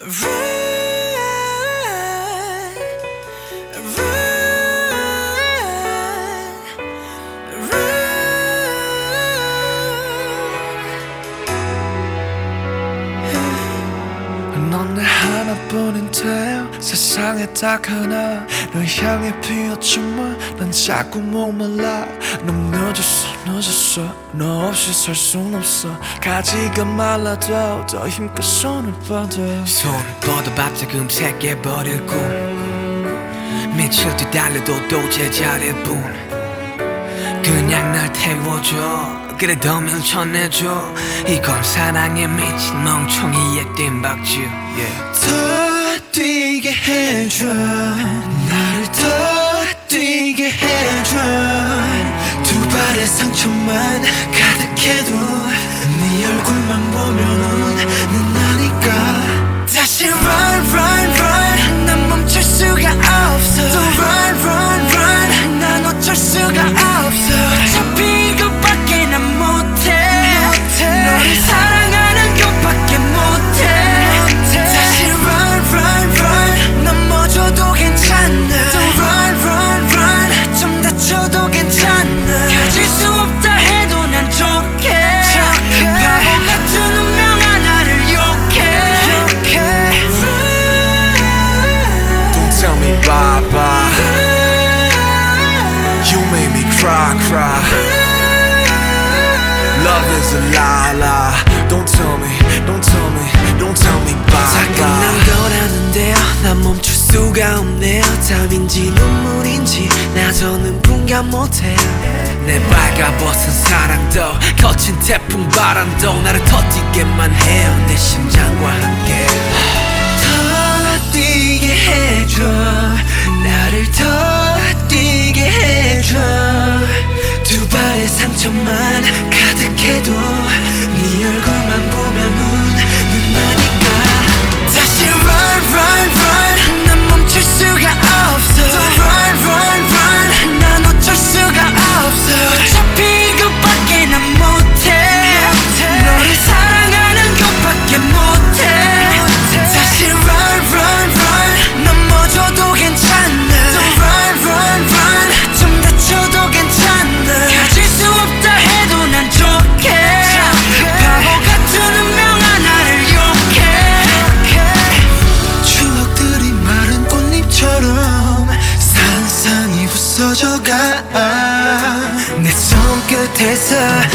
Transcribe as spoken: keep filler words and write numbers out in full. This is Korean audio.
넌 내 하나뿐인데 세상에 딱 하나 널 향해 피었지만 난 자꾸 목말라. 너무 늦었어 늦었어 너 없이 살 순 없어. 가지가 말라도 더 힘껏 손을 뻗어. 손을 뻗어 밥자 금색해버리고 며칠 뒤 달려도 또 제자리일 뿐. 그냥 날 태워줘 그래 더 밀쳐내줘. 이건 사랑에 미친 멍청이의 뜀박질 yeah. 더 뛰게 해줘 나를 더 뛰게 해줘. 두 발의 상처만 가득해도 네 얼굴만 보면은 난 나니까. 다시 run run run 난 멈출 수가 없어. 또 run run run 난 어쩔 수가 없어. 어차피 이것밖에 난 못해, 못해. 너를 사랑하는 것밖에 못해, 못해. 다시 run run run 넘어져도 괜찮아. 또 run run run 좀 다쳐도 괜찮아. 가질 수 없다 해도 난 좋게, 좋게. 바보 같은 운명 하나를 욕해, 욕해. Don't tell me bye bye. You made me cry cry. Love is a lie lie. Don't tell me, don't tell me, don't tell me bye 다 끝난 bye. 거라는데요 난 멈출 수가 없네요. 땀인지 눈물인지 나서는 분간 못해요. 내 발가벗은 사랑도 거친 태풍 바람도 나를 터지게만 해요 내 심장과 함께. 더 뛰게 해줘 나를 더 뛰게 해줘. 두 발의 상처만 가득해도 네 얼굴만 보면은 난 나니까. 다시 run run run 난 멈출 수가 없어. 또 run run run 난 어쩔 수가 없어. 어차피 이것밖에 난 못해, 못해. 너를 사랑하는 것밖에 못해, 못해. 다시 run run run 넘어져도 괜찮아. 또 run run run 좀 다쳐도 괜찮아. 가질 수 없다 해도 난 좋게, 좋게. 바보 같은 운명 하나를 욕해, 욕해. 추억들이 마른 꽃잎처럼 산산이 부서져가. 내 손끝에서